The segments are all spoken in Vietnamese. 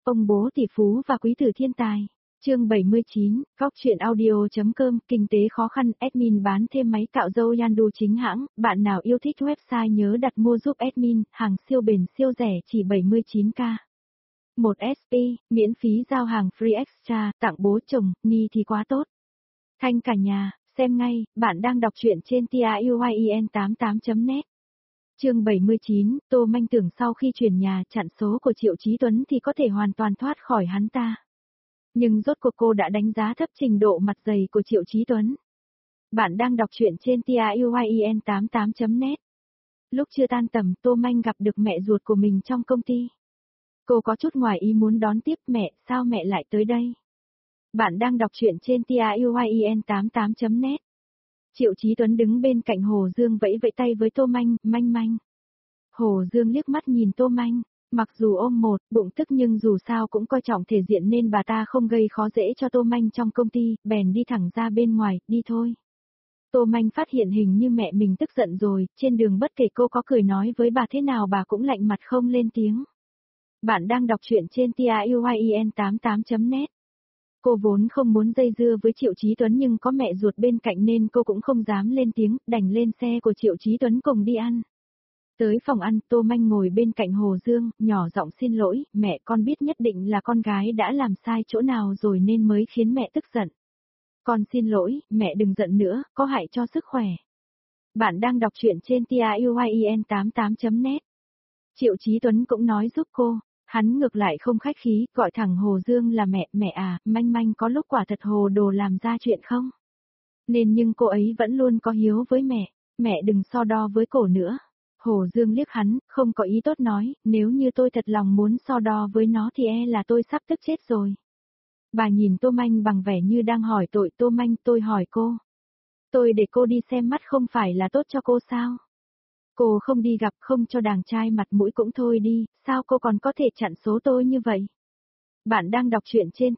Ông bố tỷ phú và quý tử thiên tài. Chương 79, Góc truyện audio.com, kinh tế khó khăn, admin bán thêm máy cạo râu Yandu chính hãng, bạn nào yêu thích website nhớ đặt mua giúp admin, hàng siêu bền siêu rẻ chỉ 79k. 1 SP, miễn phí giao hàng free extra, tặng bố chồng, ni thì quá tốt. Thanh cả nhà, xem ngay, bạn đang đọc truyện trên TIUYEN88.net. Chương 79, Tô Manh tưởng sau khi chuyển nhà chặn số của Triệu Chí Tuấn thì có thể hoàn toàn thoát khỏi hắn ta. Nhưng rốt cuộc cô đã đánh giá thấp trình độ mặt dày của Triệu Chí Tuấn. Bạn đang đọc truyện trên TIUYEN88.net. Lúc chưa tan tầm, Tô Manh gặp được mẹ ruột của mình trong công ty. Cô có chút ngoài ý muốn đón tiếp mẹ, sao mẹ lại tới đây? Bạn đang đọc truyện trên TIUYEN88.net. Triệu Chí Tuấn đứng bên cạnh Hồ Dương vẫy vẫy tay với Tô Manh, Manh. Hồ Dương liếc mắt nhìn Tô Manh, mặc dù ôm một bụng tức nhưng dù sao cũng coi trọng thể diện nên bà ta không gây khó dễ cho Tô Manh trong công ty, bèn đi thẳng ra bên ngoài, đi thôi. Tô Manh phát hiện hình như mẹ mình tức giận rồi, trên đường bất kể cô có cười nói với bà thế nào bà cũng lạnh mặt không lên tiếng. Bạn đang đọc truyện trên TIUYEN88.net. Cô vốn không muốn dây dưa với Triệu Chí Tuấn nhưng có mẹ ruột bên cạnh nên cô cũng không dám lên tiếng, đành lên xe của Triệu Chí Tuấn cùng đi ăn. Tới phòng ăn, Tô Manh ngồi bên cạnh Hồ Dương, nhỏ giọng xin lỗi, mẹ con biết nhất định là con gái đã làm sai chỗ nào rồi nên mới khiến mẹ tức giận. Con xin lỗi, mẹ đừng giận nữa, có hại cho sức khỏe. Bạn đang đọc truyện trên TIUYEN88.net. Triệu Chí Tuấn cũng nói giúp cô. Hắn ngược lại không khách khí, gọi thẳng Hồ Dương là mẹ à, Manh có lúc quả thật hồ đồ làm ra chuyện không? Nên nhưng cô ấy vẫn luôn có hiếu với mẹ đừng so đo với cổ nữa. Hồ Dương liếc hắn, không có ý tốt nói, nếu như tôi thật lòng muốn so đo với nó thì e là tôi sắp tức chết rồi. Bà nhìn Tô Manh bằng vẻ như đang hỏi tội Tô Manh, tôi hỏi cô. Tôi để cô đi xem mắt không phải là tốt cho cô sao? Cô không đi gặp không cho đàng trai mặt mũi cũng thôi đi, sao cô còn có thể chặn số tôi như vậy? Bạn đang đọc truyện trên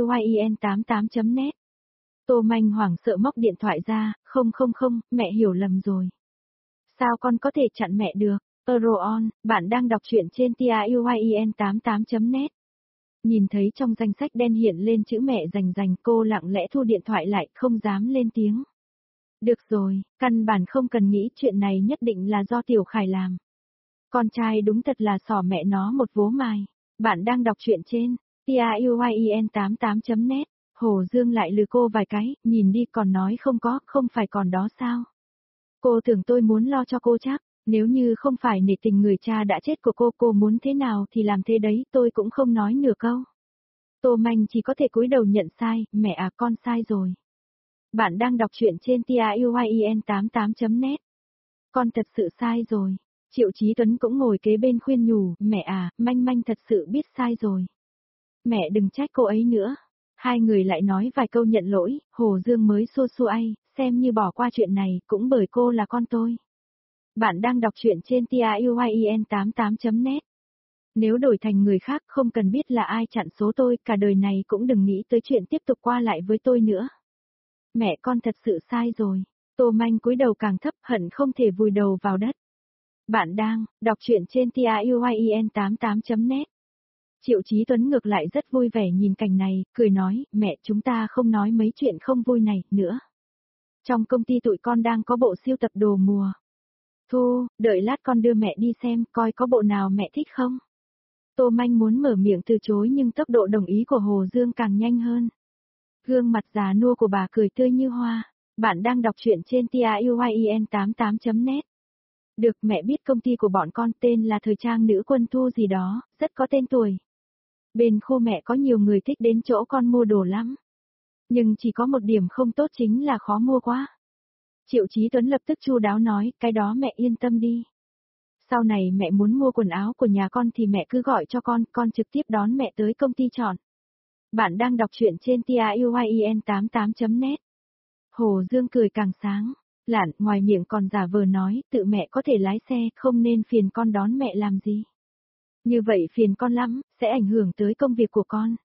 TIUYEN88.net. Tô Manh hoảng sợ móc điện thoại ra, không, mẹ hiểu lầm rồi. Sao con có thể chặn mẹ được? On, bạn đang đọc truyện trên TIUYEN88.net. Nhìn thấy trong danh sách đen hiện lên chữ mẹ rành cô lặng lẽ thu điện thoại lại không dám lên tiếng. Được rồi, căn bản không cần nghĩ chuyện này nhất định là do Tiểu Khải làm. Con trai đúng thật là xỏ mẹ nó một vố mài. Bạn đang đọc truyện trên TIUYEN88.net. Hồ Dương lại lừa cô vài cái, nhìn đi còn nói không phải còn đó sao? Cô tưởng tôi muốn lo cho cô chắc, nếu như không phải nể tình người cha đã chết của cô muốn thế nào thì làm thế đấy, tôi cũng không nói nửa câu. Tô Manh chỉ có thể cúi đầu nhận sai, mẹ à con sai rồi. Bạn đang đọc truyện trên TIUYEN88.net. Con thật sự sai rồi. Triệu Chí Tuấn cũng ngồi kế bên khuyên nhủ, mẹ à, Manh thật sự biết sai rồi. Mẹ đừng trách cô ấy nữa. Hai người lại nói vài câu nhận lỗi, Hồ Dương mới xua ai, xem như bỏ qua chuyện này, cũng bởi cô là con tôi. Bạn đang đọc truyện trên TIUYEN88.net. Nếu đổi thành người khác không cần biết là ai chặn số tôi, cả đời này cũng đừng nghĩ tới chuyện tiếp tục qua lại với tôi nữa. Mẹ con thật sự sai rồi. Tô Manh cúi đầu càng thấp hận không thể vùi đầu vào đất. Bạn đang đọc truyện trên TIUYEN88.net. Triệu Chí Tuấn ngược lại rất vui vẻ nhìn cảnh này, cười nói, mẹ chúng ta không nói mấy chuyện không vui này nữa. Trong công ty tụi con đang có bộ sưu tập đồ mùa. Thu, đợi lát con đưa mẹ đi xem coi có bộ nào mẹ thích không. Tô Manh muốn mở miệng từ chối nhưng tốc độ đồng ý của Hồ Dương càng nhanh hơn. Gương mặt già nua của bà cười tươi như hoa. Bạn đang đọc truyện trên TIUYEN88.net. Được mẹ biết công ty của bọn con tên là Thời trang nữ quân Thu gì đó, rất có tên tuổi. Bên khu mẹ có nhiều người thích đến chỗ con mua đồ lắm. Nhưng chỉ có một điểm không tốt chính là khó mua quá. Triệu Chí Tuấn lập tức chu đáo nói, cái đó mẹ yên tâm đi. Sau này mẹ muốn mua quần áo của nhà con thì mẹ cứ gọi cho con trực tiếp đón mẹ tới công ty chọn. Bạn đang đọc truyện trên TIUYEN88.net. Hồ Dương cười càng sáng. Lạn, ngoài miệng còn giả vờ nói, tự mẹ có thể lái xe, không nên phiền con đón mẹ làm gì. Như vậy phiền con lắm, sẽ ảnh hưởng tới công việc của con.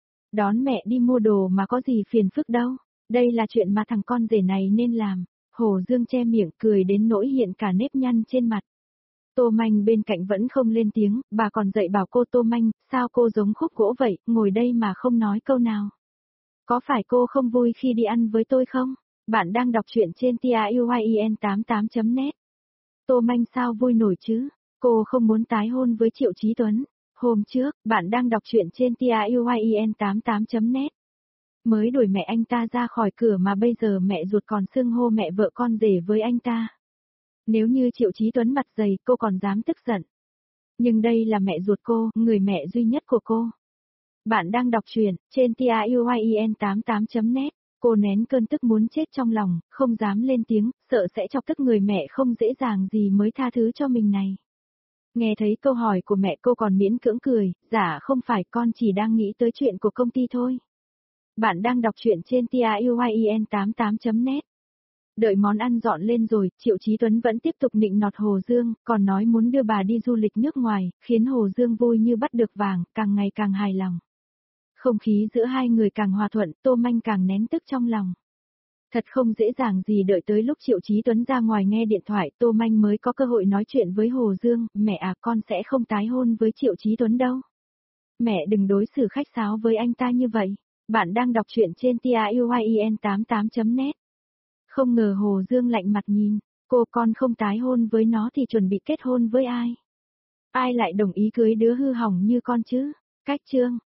Đón mẹ đi mua đồ mà có gì phiền phức đâu, đây là chuyện mà thằng con rể này nên làm. Hồ Dương che miệng cười đến nỗi hiện cả nếp nhăn trên mặt. Tô Manh bên cạnh vẫn không lên tiếng, bà còn dạy bảo cô Tô Manh, sao cô giống khúc gỗ vậy, ngồi đây mà không nói câu nào. Có phải cô không vui khi đi ăn với tôi không? Bạn đang đọc truyện trên TIUYEN88.net. Tô Manh sao vui nổi chứ? Cô không muốn tái hôn với Triệu Chí Tuấn. Hôm trước, bạn đang đọc truyện trên TIUYEN88.net. Mới đuổi mẹ anh ta ra khỏi cửa mà bây giờ mẹ ruột còn xưng hô mẹ vợ con rể với anh ta. Nếu như Triệu Chí Tuấn mặt dày cô còn dám tức giận. Nhưng đây là mẹ ruột cô, người mẹ duy nhất của cô. Bạn đang đọc truyện trên TIUYEN88.net. Cô nén cơn tức muốn chết trong lòng, không dám lên tiếng, sợ sẽ chọc tức người mẹ không dễ dàng gì mới tha thứ cho mình này. Nghe thấy câu hỏi của mẹ cô còn miễn cưỡng cười, dạ không phải con chỉ đang nghĩ tới chuyện của công ty thôi. Bạn đang đọc truyện trên TIUYEN88.net. Đợi món ăn dọn lên rồi, Triệu Chí Tuấn vẫn tiếp tục nịnh nọt Hồ Dương, còn nói muốn đưa bà đi du lịch nước ngoài, khiến Hồ Dương vui như bắt được vàng, càng ngày càng hài lòng. Không khí giữa hai người càng hòa thuận, Tô Manh càng nén tức trong lòng. Thật không dễ dàng gì đợi tới lúc Triệu Chí Tuấn ra ngoài nghe điện thoại, Tô Manh mới có cơ hội nói chuyện với Hồ Dương, mẹ à con sẽ không tái hôn với Triệu Chí Tuấn đâu. Mẹ đừng đối xử khách sáo với anh ta như vậy. Bạn đang đọc truyện trên TIUYEN88.net. Không ngờ Hồ Dương lạnh mặt nhìn, cô con không tái hôn với nó thì chuẩn bị kết hôn với ai? Ai lại đồng ý cưới đứa hư hỏng như con chứ? Cách chương